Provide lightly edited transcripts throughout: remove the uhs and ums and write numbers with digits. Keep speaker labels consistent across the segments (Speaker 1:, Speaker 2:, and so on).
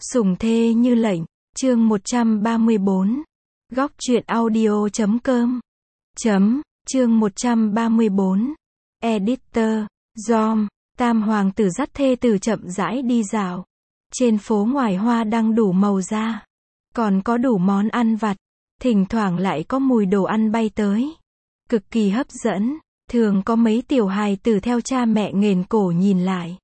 Speaker 1: Sủng thê như lệnh, chương 134. Góc truyện audio.com. Chương 134. Editor, Dom, tam hoàng tử dắt thê tử chậm rãi đi dạo. Trên phố ngoài hoa đăng đủ màu da. Còn có đủ món ăn vặt. Thỉnh thoảng lại có mùi đồ ăn bay tới. Cực kỳ hấp dẫn. Thường có mấy tiểu hài tử theo cha mẹ nghền cổ nhìn lại.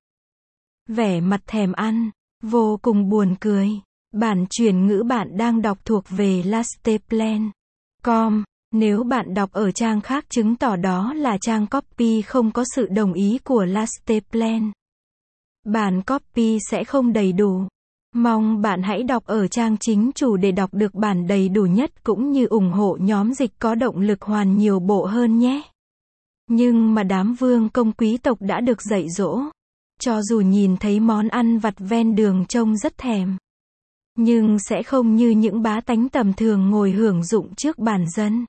Speaker 1: Vẻ mặt thèm ăn. Vô cùng buồn cười. Bản chuyển ngữ bạn đang đọc thuộc về lasteplan.com. Nếu bạn đọc ở trang khác chứng tỏ đó là trang copy không có sự đồng ý của Lasteplan. Bản copy sẽ không đầy đủ. Mong bạn hãy đọc ở trang chính chủ để đọc được bản đầy đủ nhất cũng như ủng hộ nhóm dịch có động lực hoàn nhiều bộ hơn nhé. Nhưng mà đám vương công quý tộc đã được dạy dỗ. Cho dù nhìn thấy món ăn vặt ven đường trông rất thèm. Nhưng sẽ không như những bá tánh tầm thường ngồi hưởng dụng trước bàn dân.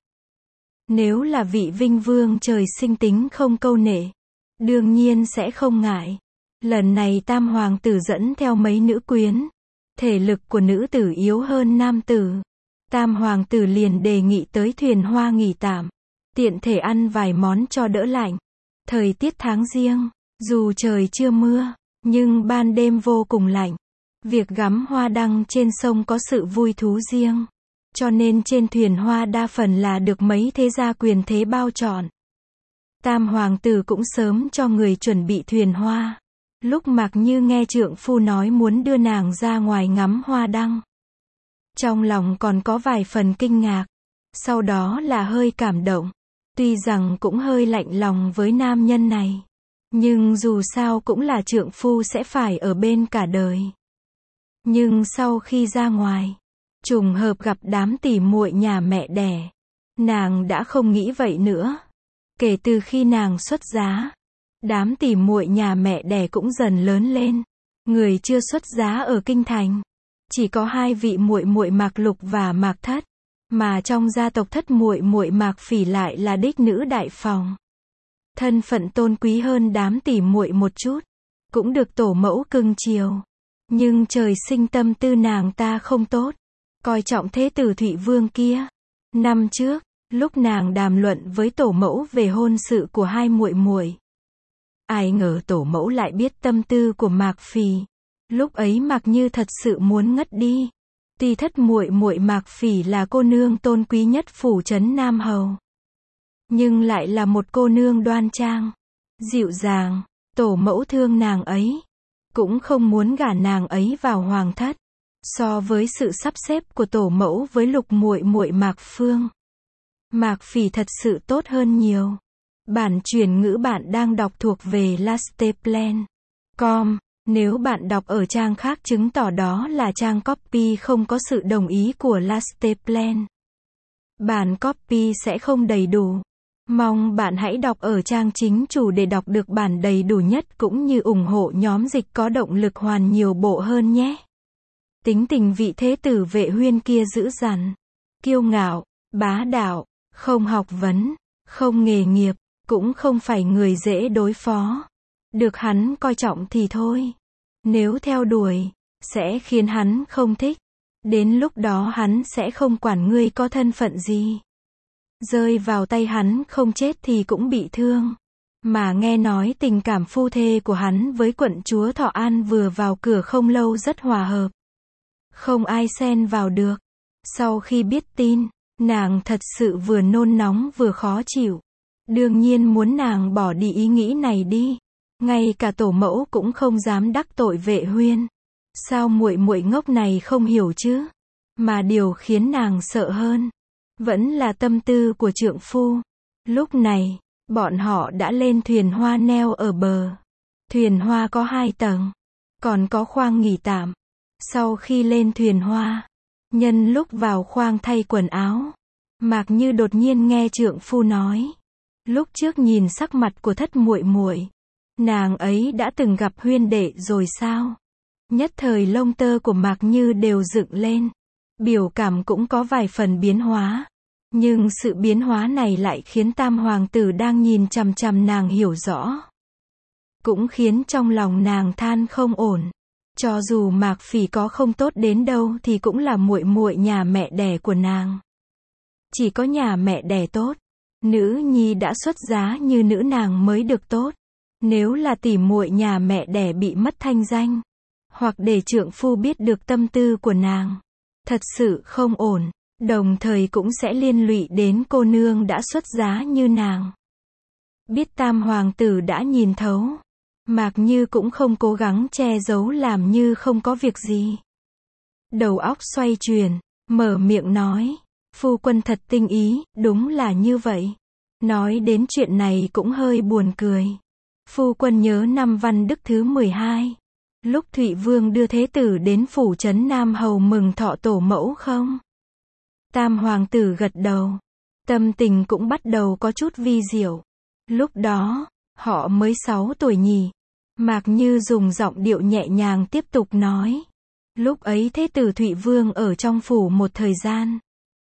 Speaker 1: Nếu là vị vinh vương trời sinh tính không câu nệ, đương nhiên sẽ không ngại. Lần này tam hoàng tử dẫn theo mấy nữ quyến. Thể lực của nữ tử yếu hơn nam tử. Tam hoàng tử liền đề nghị tới thuyền hoa nghỉ tạm. Tiện thể ăn vài món cho đỡ lạnh. Thời tiết tháng giêng, dù trời chưa mưa, nhưng ban đêm vô cùng lạnh. Việc ngắm hoa đăng trên sông có sự vui thú riêng. Cho nên trên thuyền hoa đa phần là được mấy thế gia quyền thế bao trọn. Tam hoàng tử cũng sớm cho người chuẩn bị thuyền hoa. Lúc Mạc Như nghe trượng phu nói muốn đưa nàng ra ngoài ngắm hoa đăng. Trong lòng còn có vài phần kinh ngạc. Sau đó là hơi cảm động. Tuy rằng cũng hơi lạnh lòng với nam nhân này. Nhưng dù sao cũng là trượng phu sẽ phải ở bên cả đời. Nhưng sau khi ra ngoài, trùng hợp gặp đám tỉ muội nhà mẹ đẻ. Nàng đã không nghĩ vậy nữa. Kể từ khi nàng xuất giá, đám tỉ muội nhà mẹ đẻ cũng dần lớn lên. Người chưa xuất giá ở kinh thành, chỉ có hai vị muội muội Mạc Lục và Mạc Thất, mà trong gia tộc Thất muội muội Mạc Phỉ lại là đích nữ đại phòng. Thân phận tôn quý hơn đám tỉ muội một chút, cũng được tổ mẫu cưng chiều. Nhưng trời sinh tâm tư nàng ta không tốt, coi trọng thế tử Thụy Vương kia. Năm trước, lúc nàng đàm luận với tổ mẫu về hôn sự của hai muội muội, ai ngờ tổ mẫu lại biết tâm tư của Mạc Phỉ. Lúc ấy Mạc Như thật sự muốn ngất đi. Tuy thất muội muội Mạc Phỉ là cô nương tôn quý nhất phủ trấn Nam Hầu, nhưng lại là một cô nương đoan trang, dịu dàng. Tổ mẫu thương nàng ấy, cũng không muốn gả nàng ấy vào hoàng thất. So với sự sắp xếp của tổ mẫu với Lục muội muội Mạc Phương, Mạc Phỉ thật sự tốt hơn nhiều. Bản chuyển ngữ bạn đang đọc thuộc về Lasteplan.com. Nếu bạn đọc ở trang khác chứng tỏ đó là trang copy không có sự đồng ý của Lasteplan. Bản copy sẽ không đầy đủ. Mong bạn hãy đọc ở trang chính chủ để đọc được bản đầy đủ nhất cũng như ủng hộ nhóm dịch có động lực hoàn nhiều bộ hơn nhé. Tính tình vị thế tử Vệ Huyên kia dữ dằn, kiêu ngạo, bá đạo, không học vấn, không nghề nghiệp, cũng không phải người dễ đối phó. Được hắn coi trọng thì thôi. Nếu theo đuổi, sẽ khiến hắn không thích. Đến lúc đó hắn sẽ không quản ngươi có thân phận gì. Rơi vào tay hắn không chết thì cũng bị thương. Mà nghe nói tình cảm phu thê của hắn với quận chúa Thọ An vừa vào cửa không lâu rất hòa hợp. Không ai xen vào được. Sau khi biết tin, nàng thật sự vừa nôn nóng vừa khó chịu. Đương nhiên muốn nàng bỏ đi ý nghĩ này đi. Ngay cả tổ mẫu cũng không dám đắc tội Vệ Huyên. Sao muội muội ngốc này không hiểu chứ? Mà điều khiến nàng sợ hơn vẫn là tâm tư của trượng phu. Lúc này, bọn họ đã lên thuyền hoa neo ở bờ. Thuyền hoa có 2 tầng, còn có khoang nghỉ tạm. Sau khi lên thuyền hoa, nhân lúc vào khoang thay quần áo, Mạc Như đột nhiên nghe trượng phu nói, lúc trước nhìn sắc mặt của thất muội muội, nàng ấy đã từng gặp huyên đệ rồi sao? Nhất thời lông tơ của Mạc Như đều dựng lên, biểu cảm cũng có vài phần biến hóa. Nhưng sự biến hóa này lại khiến tam hoàng tử đang nhìn chằm chằm nàng hiểu rõ. Cũng khiến trong lòng nàng than không ổn. Cho dù Mạc Phỉ có không tốt đến đâu thì cũng là muội muội nhà mẹ đẻ của nàng. Chỉ có nhà mẹ đẻ tốt, nữ nhi đã xuất giá như nữ nàng mới được tốt. Nếu là tỉ muội nhà mẹ đẻ bị mất thanh danh, hoặc để trượng phu biết được tâm tư của nàng, thật sự không ổn, đồng thời cũng sẽ liên lụy đến cô nương đã xuất giá như nàng. Biết tam hoàng tử đã nhìn thấu, Mạc Như cũng không cố gắng che giấu làm như không có việc gì. Đầu óc xoay chuyển, mở miệng nói, phu quân thật tinh ý, đúng là như vậy. Nói đến chuyện này cũng hơi buồn cười. Phu quân nhớ năm Văn Đức thứ 12, lúc Thụy Vương đưa thế tử đến phủ trấn Nam Hầu mừng thọ tổ mẫu không? Tam hoàng tử gật đầu. Tâm tình cũng bắt đầu có chút vi diệu. Lúc đó, họ mới 6 tuổi nhỉ. Mạc Như dùng giọng điệu nhẹ nhàng tiếp tục nói. Lúc ấy thế tử Thụy Vương ở trong phủ một thời gian.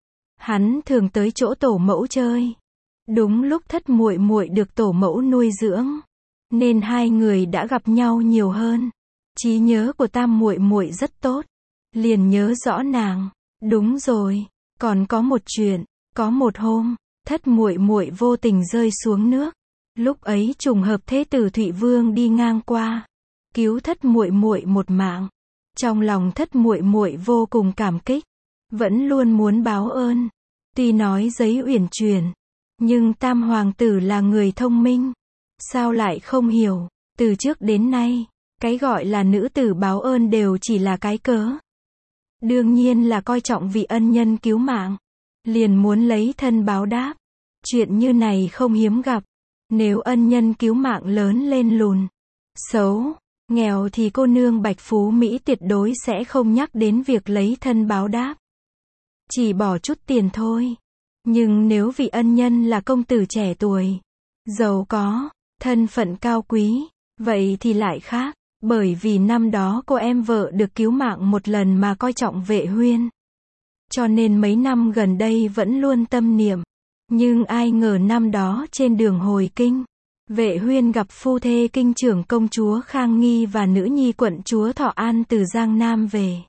Speaker 1: Hắn thường tới chỗ tổ mẫu chơi. Đúng lúc thất muội muội được tổ mẫu nuôi dưỡng, nên hai người đã gặp nhau nhiều hơn. Trí nhớ của tam muội muội rất tốt, liền nhớ rõ nàng. Đúng rồi, còn có một chuyện, có một hôm, thất muội muội vô tình rơi xuống nước. Lúc ấy trùng hợp thế tử Thụy Vương đi ngang qua, cứu thất muội muội một mạng. Trong lòng thất muội muội vô cùng cảm kích, vẫn luôn muốn báo ơn. Tuy nói giấy uyển chuyển, nhưng tam hoàng tử là người thông minh, sao lại không hiểu, từ trước đến nay, cái gọi là nữ tử báo ơn đều chỉ là cái cớ. Đương nhiên là coi trọng vị ân nhân cứu mạng, liền muốn lấy thân báo đáp. Chuyện như này không hiếm gặp, nếu ân nhân cứu mạng lớn lên lùn, xấu, nghèo thì cô nương bạch phú Mỹ tuyệt đối sẽ không nhắc đến việc lấy thân báo đáp. Chỉ bỏ chút tiền thôi. Nhưng nếu vị ân nhân là công tử trẻ tuổi, giàu có, thân phận cao quý, vậy thì lại khác, bởi vì năm đó cô em vợ được cứu mạng một lần mà coi trọng Vệ Huyên. Cho nên mấy năm gần đây vẫn luôn tâm niệm. Nhưng ai ngờ năm đó trên đường hồi kinh, Vệ Huyên gặp phu thê kinh trưởng công chúa Khang Nghi và nữ nhi quận chúa Thọ An từ Giang Nam về.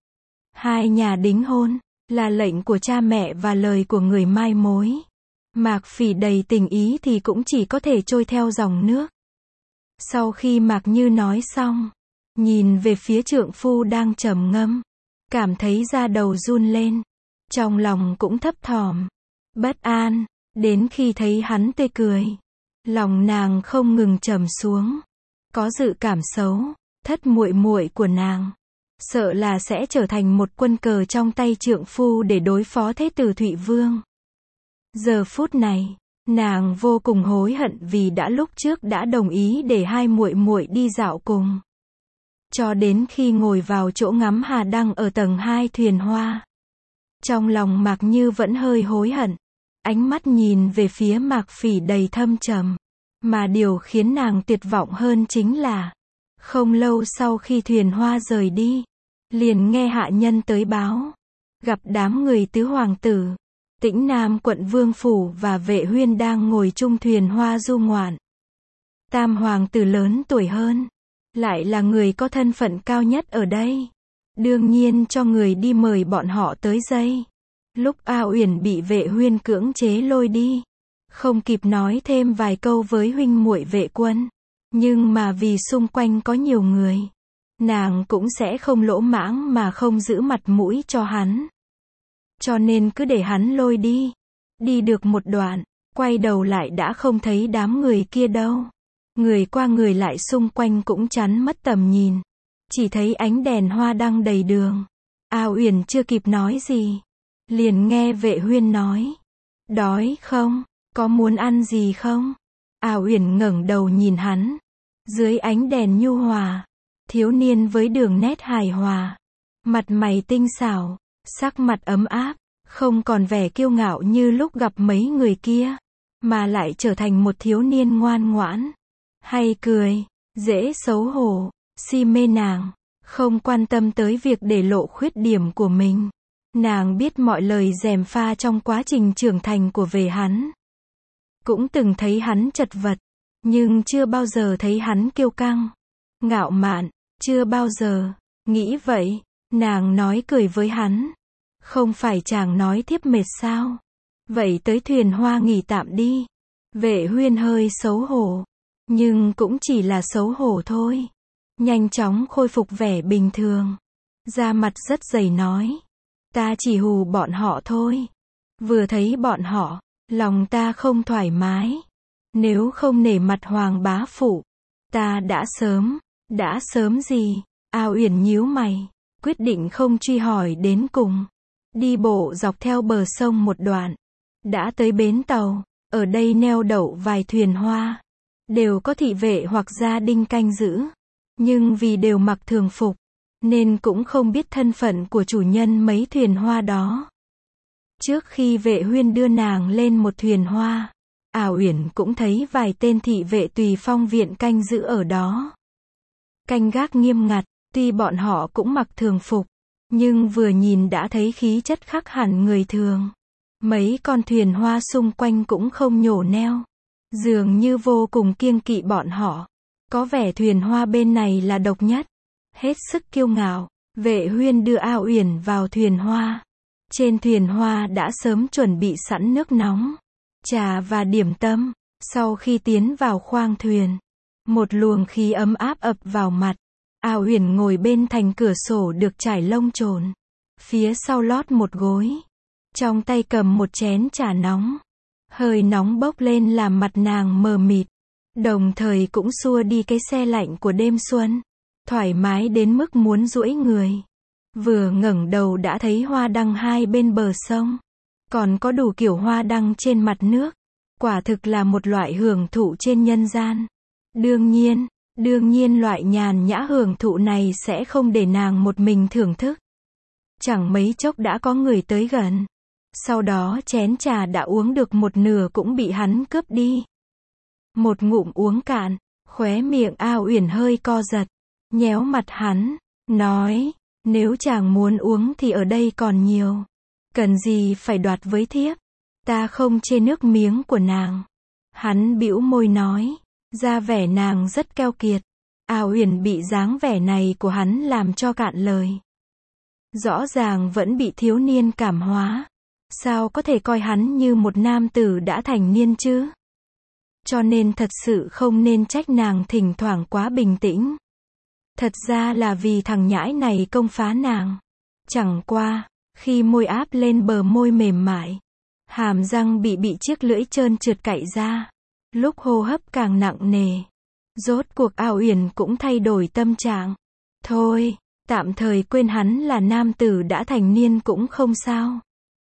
Speaker 1: Hai nhà đính hôn, là lệnh của cha mẹ và lời của người mai mối. Mạc Phỉ đầy tình ý thì cũng chỉ có thể trôi theo dòng nước. Sau khi Mạc Như nói xong, nhìn về phía trượng phu đang trầm ngâm, cảm thấy da đầu run lên, trong lòng cũng thấp thỏm, bất an, đến khi thấy hắn tươi cười, lòng nàng không ngừng trầm xuống, có dự cảm xấu, thất muội muội của nàng sợ là sẽ trở thành một quân cờ trong tay trượng phu để đối phó thế tử Thụy Vương. Giờ phút này, nàng vô cùng hối hận vì đã lúc trước đã đồng ý để hai muội muội đi dạo cùng. Cho đến khi ngồi vào chỗ ngắm hà đăng ở tầng 2 thuyền hoa, trong lòng Mạc Như vẫn hơi hối hận, ánh mắt nhìn về phía Mạc Phỉ đầy thâm trầm. Mà điều khiến nàng tuyệt vọng hơn chính là, không lâu sau khi thuyền hoa rời đi, liền nghe hạ nhân tới báo, gặp đám người tứ hoàng tử, Tĩnh Nam quận Vương Phủ và Vệ Huyên đang ngồi chung thuyền hoa du ngoạn. Tam hoàng tử lớn tuổi hơn, lại là người có thân phận cao nhất ở đây. Đương nhiên cho người đi mời bọn họ tới dây. Lúc A Uyển bị Vệ Huyên cưỡng chế lôi đi, không kịp nói thêm vài câu với huynh muội Vệ Quân. Nhưng mà vì xung quanh có nhiều người, nàng cũng sẽ không lỗ mãng mà không giữ mặt mũi cho hắn. Cho nên cứ để hắn lôi đi. Đi được một đoạn, quay đầu lại đã không thấy đám người kia đâu. Người qua người lại xung quanh cũng chắn mất tầm nhìn. Chỉ thấy ánh đèn hoa đăng đầy đường. A Uyển chưa kịp nói gì, liền nghe Vệ Huyên nói, đói không? Có muốn ăn gì không? A Uyển ngẩng đầu nhìn hắn. Dưới ánh đèn nhu hòa, thiếu niên với đường nét hài hòa, mặt mày tinh xảo, sắc mặt ấm áp, không còn vẻ kiêu ngạo như lúc gặp mấy người kia, mà lại trở thành một thiếu niên ngoan ngoãn, hay cười, dễ xấu hổ, si mê nàng, không quan tâm tới việc để lộ khuyết điểm của mình. Nàng biết mọi lời gièm pha trong quá trình trưởng thành của về hắn. Cũng từng thấy hắn chật vật, nhưng chưa bao giờ thấy hắn kiêu căng, ngạo mạn, chưa bao giờ Nghĩ vậy, nàng nói cười với hắn. Không phải chàng nói thiếp mệt sao? Vậy tới thuyền hoa nghỉ tạm đi. Vệ Huyên hơi xấu hổ. Nhưng cũng chỉ là xấu hổ thôi. Nhanh chóng khôi phục vẻ bình thường. Da mặt rất dày nói. Ta chỉ hù bọn họ thôi. Vừa thấy bọn họ, lòng ta không thoải mái. Nếu không nể mặt Hoàng bá phụ, ta đã sớm gì? A Uyển nhíu mày, quyết định không truy hỏi đến cùng. Đi bộ dọc theo bờ sông một đoạn, đã tới bến tàu, ở đây neo đậu vài thuyền hoa, đều có thị vệ hoặc gia đình canh giữ, nhưng vì đều mặc thường phục, nên cũng không biết thân phận của chủ nhân mấy thuyền hoa đó. Trước khi Vệ Huyên đưa nàng lên một thuyền hoa, A Uyển cũng thấy vài tên thị vệ tùy phong viện canh giữ ở đó. Canh gác nghiêm ngặt, tuy bọn họ cũng mặc thường phục, nhưng vừa nhìn đã thấy khí chất khác hẳn người thường. Mấy con thuyền hoa xung quanh cũng không nhổ neo, dường như vô cùng kiêng kỵ bọn họ. Có vẻ thuyền hoa bên này là độc nhất. Hết sức kiêu ngạo, Vệ Huyên đưa A Uyển vào thuyền hoa. Trên thuyền hoa đã sớm chuẩn bị sẵn nước nóng, trà và điểm tâm. Sau khi tiến vào khoang thuyền, một luồng khí ấm áp ập vào mặt. A Uyển ngồi bên thành cửa sổ được trải lông chồn, phía sau lót một gối, trong tay cầm một chén trà nóng. Hơi nóng bốc lên làm mặt nàng mờ mịt, đồng thời cũng xua đi cái se lạnh của đêm xuân, thoải mái đến mức muốn duỗi người. Vừa ngẩng đầu đã thấy hoa đăng hai bên bờ sông, còn có đủ kiểu hoa đăng trên mặt nước. Quả thực là một loại hưởng thụ trên nhân gian. Đương nhiên loại nhàn nhã hưởng thụ này sẽ không để nàng một mình thưởng thức. Chẳng mấy chốc đã có người tới gần. Sau đó chén trà đã uống được một nửa cũng bị hắn cướp đi. Một ngụm uống cạn, khóe miệng A Uyển hơi co giật, nhéo mặt hắn, nói, nếu chàng muốn uống thì ở đây còn nhiều. Cần gì phải đoạt với thiếp? Ta không chê nước miếng của nàng. Hắn bĩu môi nói, ra vẻ nàng rất keo kiệt. A Uyển bị dáng vẻ này của hắn làm cho cạn lời. Rõ ràng vẫn bị thiếu niên cảm hóa. Sao có thể coi hắn như một nam tử đã thành niên chứ? Cho nên thật sự không nên trách nàng thỉnh thoảng quá bình tĩnh. Thật ra là vì thằng nhãi này công phá nàng. Chẳng qua, khi môi áp lên bờ môi mềm mại, hàm răng bị chiếc lưỡi trơn trượt cạy ra. Lúc hô hấp càng nặng nề. Rốt cuộc A Uyển cũng thay đổi tâm trạng. Thôi, tạm thời quên hắn là nam tử đã thành niên cũng không sao.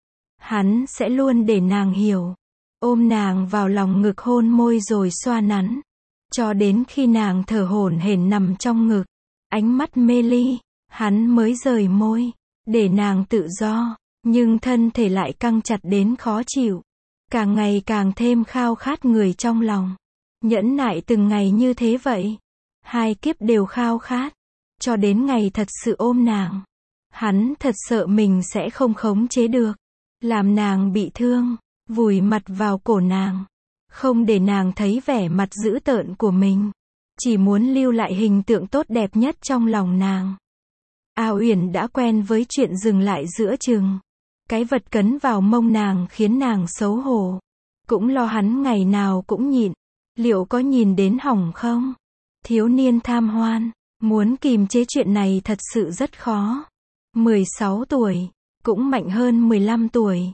Speaker 1: Hắn sẽ luôn để nàng hiểu. Ôm nàng vào lòng ngực hôn môi rồi xoa nắn. Cho đến khi nàng thở hổn hển nằm trong ngực. Ánh mắt mê ly, hắn mới rời môi. Để nàng tự do. Nhưng thân thể lại căng chặt đến khó chịu. Càng ngày càng thêm khao khát người trong lòng. Nhẫn nại từng ngày như thế vậy. 2 kiếp đều khao khát. Cho đến ngày thật sự ôm nàng. Hắn thật sợ mình sẽ không khống chế được. Làm nàng bị thương. Vùi mặt vào cổ nàng. Không để nàng thấy vẻ mặt dữ tợn của mình. Chỉ muốn lưu lại hình tượng tốt đẹp nhất trong lòng nàng. A Uyển đã quen với chuyện dừng lại giữa chừng. Cái vật cấn vào mông nàng khiến nàng xấu hổ. Cũng lo hắn ngày nào cũng nhịn. Liệu có nhìn đến hỏng không? Thiếu niên tham hoan. Muốn kìm chế chuyện này thật sự rất khó. 16 tuổi. Cũng mạnh hơn 15 tuổi.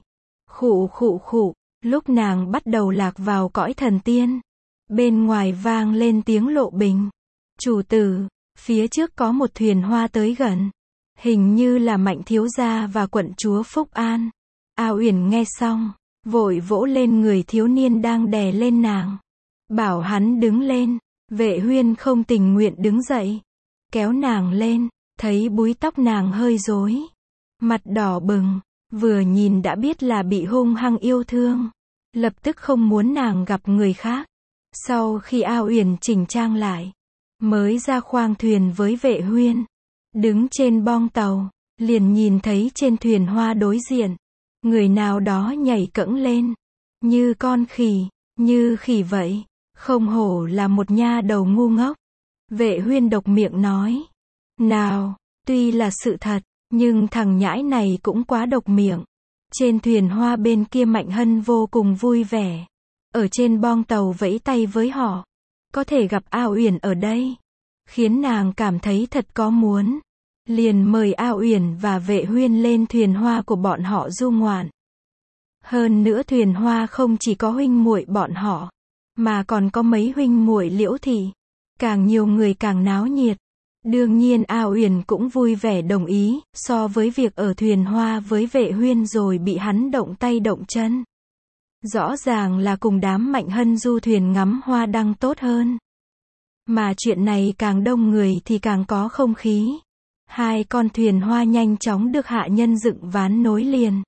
Speaker 1: Khụ. Lúc nàng bắt đầu lạc vào cõi thần tiên. Bên ngoài vang lên tiếng lộ bình. Chủ tử, phía trước có một thuyền hoa tới gần. Hình như là Mạnh thiếu gia và quận chúa Phúc An. A Uyển nghe xong, vội vỗ lên người thiếu niên đang đè lên nàng. Bảo hắn đứng lên. Vệ Huyên không tình nguyện đứng dậy. Kéo nàng lên, thấy búi tóc nàng hơi rối. Mặt đỏ bừng, vừa nhìn đã biết là bị hung hăng yêu thương. Lập tức không muốn nàng gặp người khác. Sau khi A Uyển chỉnh trang lại, mới ra khoang thuyền với Vệ Huyên. Đứng trên bong tàu, liền nhìn thấy trên thuyền hoa đối diện. Người nào đó nhảy cẫng lên. Như con khỉ, như khỉ vậy. Không hổ là một nha đầu ngu ngốc. Vệ Huyên độc miệng nói. Nào, Tuy là sự thật, nhưng thằng nhãi này cũng quá độc miệng. Trên thuyền hoa bên kia Mạnh Hân vô cùng vui vẻ. Ở trên boong tàu vẫy tay với họ. Có thể gặp A Uyển ở đây. Khiến nàng cảm thấy thật có muốn. Liền mời A Uyển và Vệ Huyên lên thuyền hoa của bọn họ du ngoạn. Hơn nữa thuyền hoa không chỉ có huynh muội bọn họ, mà còn có mấy huynh muội Liễu thị. Càng nhiều người càng náo nhiệt. Đương nhiên A Uyển cũng vui vẻ đồng ý, so với việc ở thuyền hoa với Vệ Huyên rồi bị hắn động tay động chân. Rõ ràng là cùng đám Mạnh Hân du thuyền ngắm hoa đăng tốt hơn. Mà chuyện này càng đông người thì càng có không khí. Hai con thuyền hoa nhanh chóng được hạ nhân dựng ván nối liền.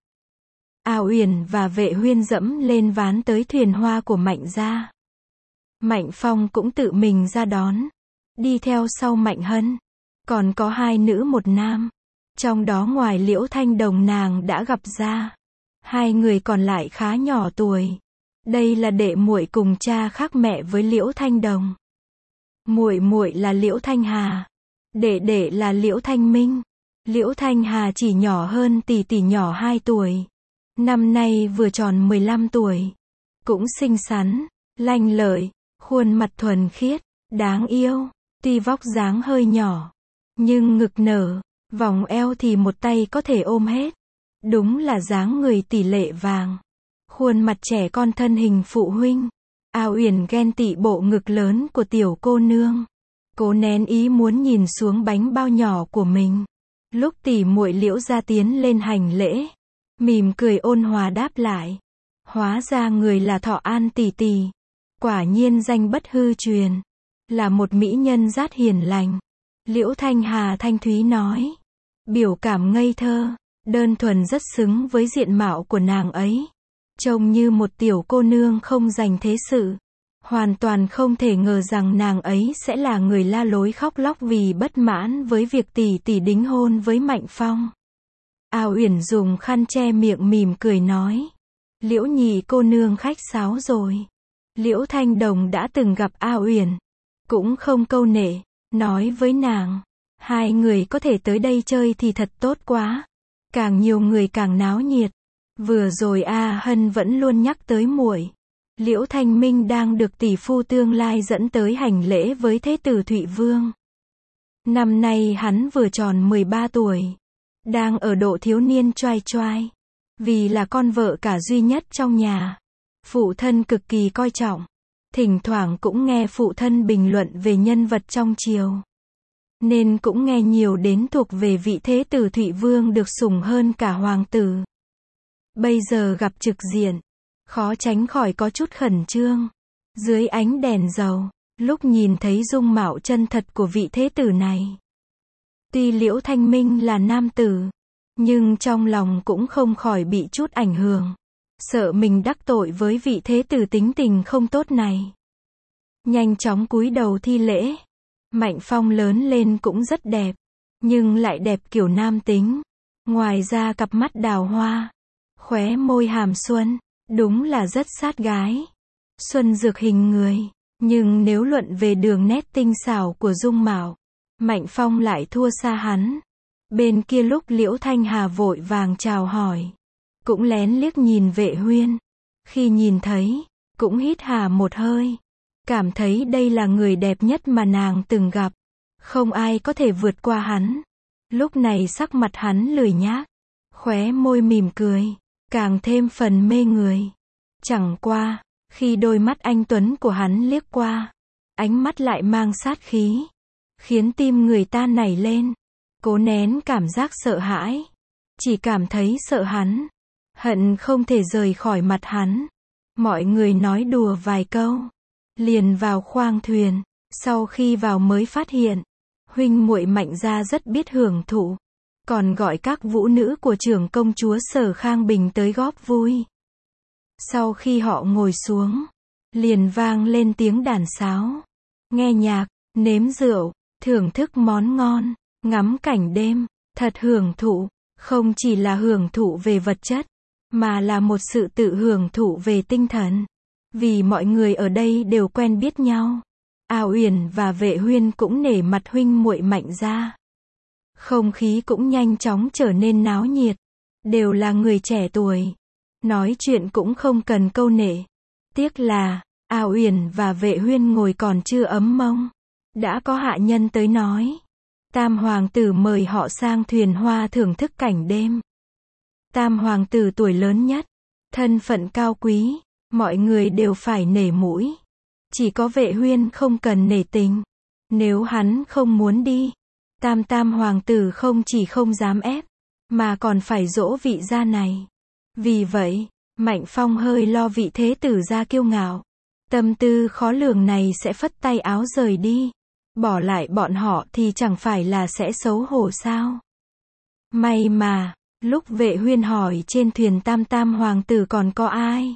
Speaker 1: A Uyển và Vệ Huyên dẫm lên ván tới thuyền hoa của Mạnh gia. Mạnh Phong cũng tự mình ra đón. Đi theo sau Mạnh Hân. Còn có hai nữ một nam. Trong đó ngoài Liễu Thanh Đồng nàng đã gặp ra. Hai người còn lại khá nhỏ tuổi. Đây là đệ muội cùng cha khác mẹ với Liễu Thanh Đồng. Muội muội là Liễu Thanh Hà. Đệ đệ là Liễu Thanh Minh. Liễu Thanh Hà chỉ nhỏ hơn tỷ tỷ nhỏ 2 tuổi. Năm nay vừa tròn 15 tuổi. Cũng xinh xắn, lanh lợi, khuôn mặt thuần khiết, đáng yêu. Tuy vóc dáng hơi nhỏ, nhưng ngực nở, vòng eo thì một tay có thể ôm hết. Đúng là dáng người tỷ lệ vàng. Khuôn mặt trẻ con thân hình phụ huynh. A Uyển ghen tị bộ ngực lớn của tiểu cô nương. Cố nén ý muốn nhìn xuống bánh bao nhỏ của mình. Lúc tỷ muội Liễu gia tiến lên hành lễ, mỉm cười ôn hòa đáp lại. Hóa ra người là Thọ An tỷ tỷ. Quả nhiên danh bất hư truyền. Là một mỹ nhân rất hiền lành. Liễu Thanh Hà thanh thúy nói. Biểu cảm ngây thơ, đơn thuần rất xứng với diện mạo của nàng ấy. Trông như một tiểu cô nương không dành thế sự. Hoàn toàn không thể ngờ rằng nàng ấy sẽ là người la lối khóc lóc vì bất mãn với việc tỷ tỷ đính hôn với Mạnh Phong. A Uyển dùng khăn che miệng mỉm cười nói. Liễu nhị cô nương khách sáo rồi. Liễu Thanh Đồng đã từng gặp A Uyển. Cũng không câu nệ, nói với nàng. Hai người có thể tới đây chơi thì thật tốt quá. Càng nhiều người càng náo nhiệt. Vừa rồi A Hân vẫn luôn nhắc tới muội. Liễu Thanh Minh đang được tỷ phu tương lai dẫn tới hành lễ với Thế tử Thụy Vương. Năm nay hắn vừa tròn 13 tuổi. Đang ở độ thiếu niên choai choai. Vì là con vợ cả duy nhất trong nhà. Phụ thân cực kỳ coi trọng. Thỉnh thoảng cũng nghe phụ thân bình luận về nhân vật trong triều. Nên cũng nghe nhiều đến thuộc về vị Thế tử Thụy Vương được sủng hơn cả hoàng tử. Bây giờ gặp trực diện, khó tránh khỏi có chút khẩn trương. Dưới ánh đèn dầu, lúc nhìn thấy dung mạo chân thật của vị thế tử này. Tuy Liễu Thanh Minh là nam tử, nhưng trong lòng cũng không khỏi bị chút ảnh hưởng. Sợ mình đắc tội với vị thế tử tính tình không tốt này. Nhanh chóng cúi đầu thi lễ. Mạnh Phong lớn lên cũng rất đẹp, nhưng lại đẹp kiểu nam tính. Ngoài ra cặp mắt đào hoa, khóe môi hàm xuân, đúng là rất sát gái. Xuân dược hình người, nhưng nếu luận về đường nét tinh xảo của dung mạo, Mạnh Phong lại thua xa hắn. Bên kia lúc Liễu Thanh Hà vội vàng chào hỏi, cũng lén liếc nhìn Vệ Huyên. Khi nhìn thấy, cũng hít hà một hơi. Cảm thấy đây là người đẹp nhất mà nàng từng gặp. Không ai có thể vượt qua hắn. Lúc này sắc mặt hắn lười nhác, khóe môi mỉm cười, càng thêm phần mê người. Chẳng qua, khi đôi mắt anh tuấn của hắn liếc qua, ánh mắt lại mang sát khí, khiến tim người ta nảy lên. Cố nén cảm giác sợ hãi, chỉ cảm thấy sợ hắn, hận không thể rời khỏi mặt hắn. Mọi người nói đùa vài câu, liền vào khoang thuyền. Sau khi vào mới phát hiện, huynh muội Mạnh gia rất biết hưởng thụ, còn gọi các vũ nữ của trưởng công chúa Sở Khang Bình tới góp vui. Sau khi họ ngồi xuống, liền vang lên tiếng đàn sáo, nghe nhạc, nếm rượu, thưởng thức món ngon, ngắm cảnh đêm, thật hưởng thụ. Không chỉ là hưởng thụ về vật chất, mà là một sự tự hưởng thụ về tinh thần. Vì mọi người ở đây đều quen biết nhau. A Uyển và Vệ Huyên cũng nể mặt huynh muội Mạnh gia. Không khí cũng nhanh chóng trở nên náo nhiệt. Đều là người trẻ tuổi. Nói chuyện cũng không cần câu nệ. Tiếc là, A Uyển và Vệ Huyên ngồi còn chưa ấm mông. Đã có hạ nhân tới nói. Tam hoàng tử mời họ sang thuyền hoa thưởng thức cảnh đêm. Tam hoàng tử tuổi lớn nhất. Thân phận cao quý. Mọi người đều phải nể mũi. Chỉ có Vệ Huyên không cần nể tình. Nếu hắn không muốn đi. Tam hoàng tử không chỉ không dám ép. Mà còn phải dỗ vị gia này. Vì vậy, Mạnh Phong hơi lo vị thế tử gia kiêu ngạo. Tâm tư khó lường này sẽ phất tay áo rời đi. Bỏ lại bọn họ thì chẳng phải là sẽ xấu hổ sao. May mà, lúc Vệ Huyên hỏi trên thuyền tam hoàng tử còn có ai.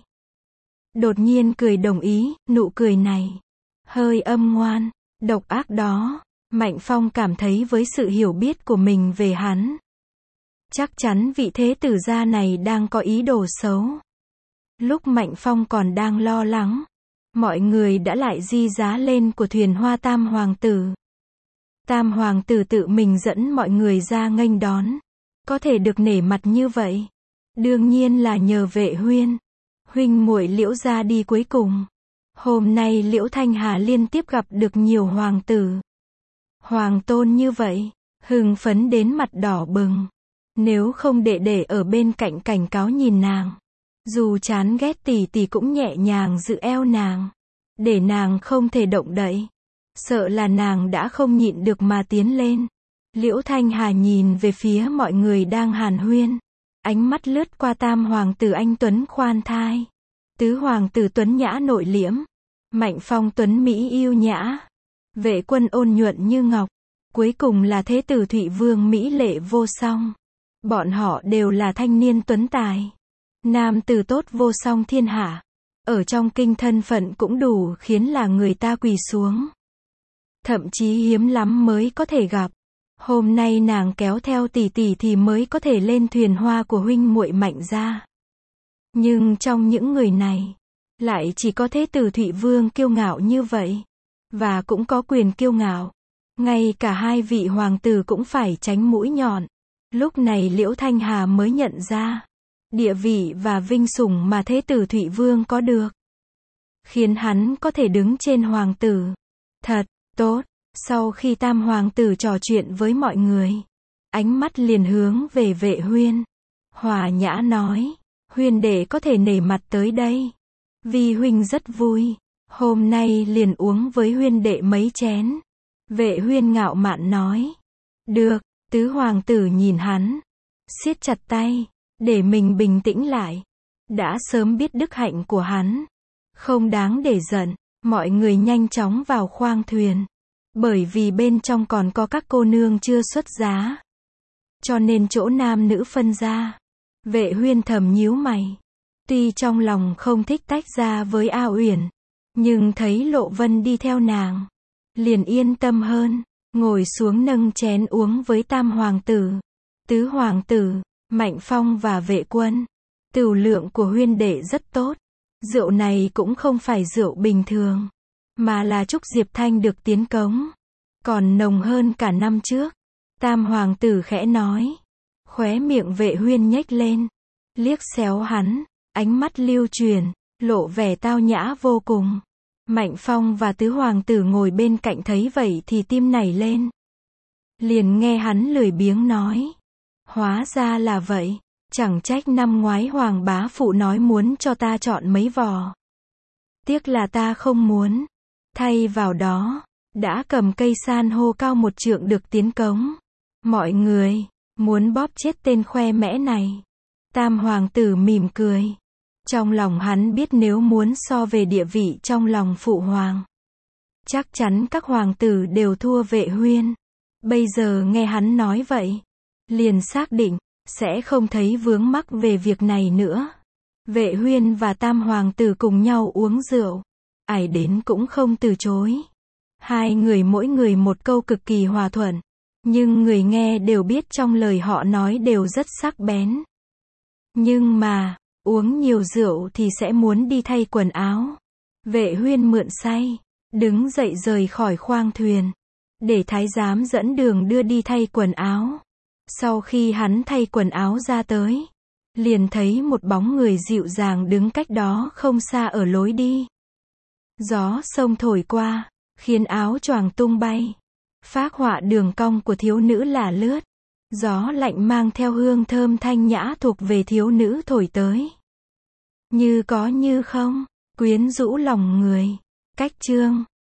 Speaker 1: Đột nhiên cười đồng ý, nụ cười này. Hơi âm ngoan, độc ác đó. Mạnh Phong cảm thấy với sự hiểu biết của mình về hắn. Chắc chắn vị thế tử gia này đang có ý đồ xấu. Lúc Mạnh Phong còn đang lo lắng. Mọi người đã lại di giá lên của thuyền hoa tam hoàng tử. Tam hoàng tử tự mình dẫn mọi người ra nghênh đón. Có thể được nể mặt như vậy. Đương nhiên là nhờ Vệ Huyên. Huynh muội Liễu gia đi cuối cùng. Hôm nay Liễu Thanh Hà liên tiếp gặp được nhiều hoàng tử. Hoàng tôn như vậy, hưng phấn đến mặt đỏ bừng. Nếu không để ở bên cạnh cảnh cáo nhìn nàng. Dù chán ghét tỷ cũng nhẹ nhàng giữ eo nàng. Để nàng không thể động đậy. Sợ là nàng đã không nhịn được mà tiến lên. Liễu Thanh Hà nhìn về phía mọi người đang hàn huyên. Ánh mắt lướt qua tam hoàng tử anh tuấn khoan thai. Tứ hoàng tử tuấn nhã nội liễm. Mạnh Phong tuấn mỹ yêu nhã. Vệ Quân ôn nhuận như ngọc. Cuối cùng là thế tử Thụy Vương mỹ lệ vô song. Bọn họ đều là thanh niên tuấn tài. Nam tử tốt vô song thiên hạ. Ở trong kinh thân phận cũng đủ khiến là người ta quỳ xuống. Thậm chí hiếm lắm mới có thể gặp. Hôm nay nàng kéo theo tỷ thì mới có thể lên thuyền hoa của huynh muội Mạnh gia. Nhưng trong những người này, lại chỉ có thế tử Thụy Vương kiêu ngạo như vậy. Và cũng có quyền kiêu ngạo. Ngay cả hai vị hoàng tử cũng phải tránh mũi nhọn. Lúc này Liễu Thanh Hà mới nhận ra. Địa vị và vinh sủng mà thế tử Thụy Vương có được. Khiến hắn có thể đứng trên hoàng tử. Thật tốt. Sau khi tam hoàng tử trò chuyện với mọi người. Ánh mắt liền hướng về Vệ Huyên. Hòa nhã nói. Huyên đệ có thể nể mặt tới đây. Vì huynh rất vui. Hôm nay liền uống với huyên đệ mấy chén. Vệ Huyên ngạo mạn nói. Được. Tứ hoàng tử nhìn hắn. Siết chặt tay. Để mình bình tĩnh lại. Đã sớm biết đức hạnh của hắn. Không đáng để giận. Mọi người nhanh chóng vào khoang thuyền. Bởi vì bên trong còn có các cô nương chưa xuất giá. Cho nên chỗ nam nữ phân ra. Vệ Huyên thầm nhíu mày. Tuy trong lòng không thích tách ra với A Uyển. Nhưng thấy Lộ Vân đi theo nàng. Liền yên tâm hơn. Ngồi xuống nâng chén uống với tam hoàng tử. Tứ hoàng tử, Mạnh Phong và Vệ Quân. Tửu lượng của huyên đệ rất tốt. Rượu này cũng không phải rượu bình thường. Mà là Trúc Diệp Thanh được tiến cống. Còn nồng hơn cả năm trước. Tam hoàng tử khẽ nói. Khóe miệng Vệ Huyên nhếch lên. Liếc xéo hắn. Ánh mắt lưu truyền. Lộ vẻ tao nhã vô cùng. Mạnh Phong và tứ hoàng tử ngồi bên cạnh thấy vậy thì tim nảy lên. Liền nghe hắn lười biếng nói. Hóa ra là vậy. Chẳng trách năm ngoái hoàng bá phụ nói muốn cho ta chọn mấy vò. Tiếc là ta không muốn. Thay vào đó, đã cầm cây san hô cao 1 trượng được tiến cống. Mọi người, muốn bóp chết tên khoe mẽ này. Tam hoàng tử mỉm cười. Trong lòng hắn biết nếu muốn so về địa vị trong lòng phụ hoàng. Chắc chắn các hoàng tử đều thua Vệ Huyên. Bây giờ nghe hắn nói vậy. Liền xác định, sẽ không thấy vướng mắc về việc này nữa. Vệ Huyên và tam hoàng tử cùng nhau uống rượu. Ai đến cũng không từ chối. Hai người mỗi người một câu cực kỳ hòa thuận. Nhưng người nghe đều biết trong lời họ nói đều rất sắc bén. Nhưng mà, uống nhiều rượu thì sẽ muốn đi thay quần áo. Vệ Huyên mượn say, đứng dậy rời khỏi khoang thuyền. để thái giám dẫn đường đưa đi thay quần áo. Sau khi hắn thay quần áo ra tới, liền thấy một bóng người dịu dàng đứng cách đó không xa ở lối đi. Gió sông thổi qua, khiến áo choàng tung bay. Phác họa đường cong của thiếu nữ là lướt. Gió lạnh mang theo hương thơm thanh nhã thuộc về thiếu nữ thổi tới. Như có như không, quyến rũ lòng người. Cách chương